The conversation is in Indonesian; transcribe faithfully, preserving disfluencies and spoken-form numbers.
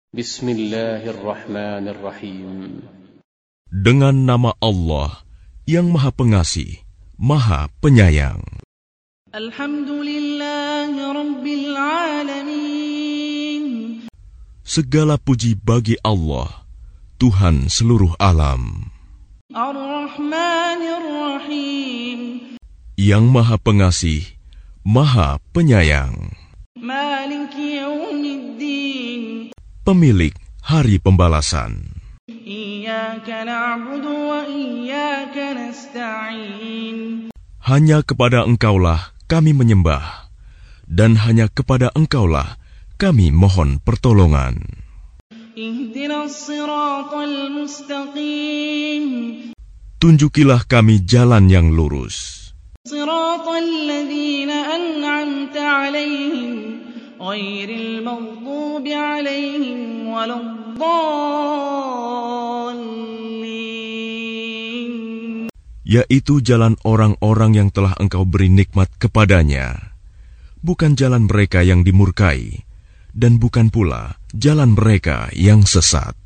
Bismillahirrahmanirrahim. Dengan nama Allah yang Maha Pengasih, Maha Penyayang. Alhamdulillahi Rabbil Alamin. Segala puji bagi Allah, Tuhan seluruh alam. Ar-Rahmanir Rahim. Yang Maha Pengasih, Maha Penyayang. Maliki Yaumiddin. Pemilik Hari Pembalasan. Iyyaka na'budu wa iyyaka nasta'in. Hanya kepada Engkaulah kami menyembah, dan hanya kepada Engkaulah kami mohon pertolongan. Ihdinas siratal mustaqim. Tunjukilah kami jalan yang lurus. Siratal ladzina an'amta 'alaihim ghairil maghdubi 'alaihim waladdallin. Yaitu jalan orang-orang yang telah Engkau beri nikmat kepadanya, bukan jalan mereka yang dimurkai, dan bukan pula jalan mereka yang sesat.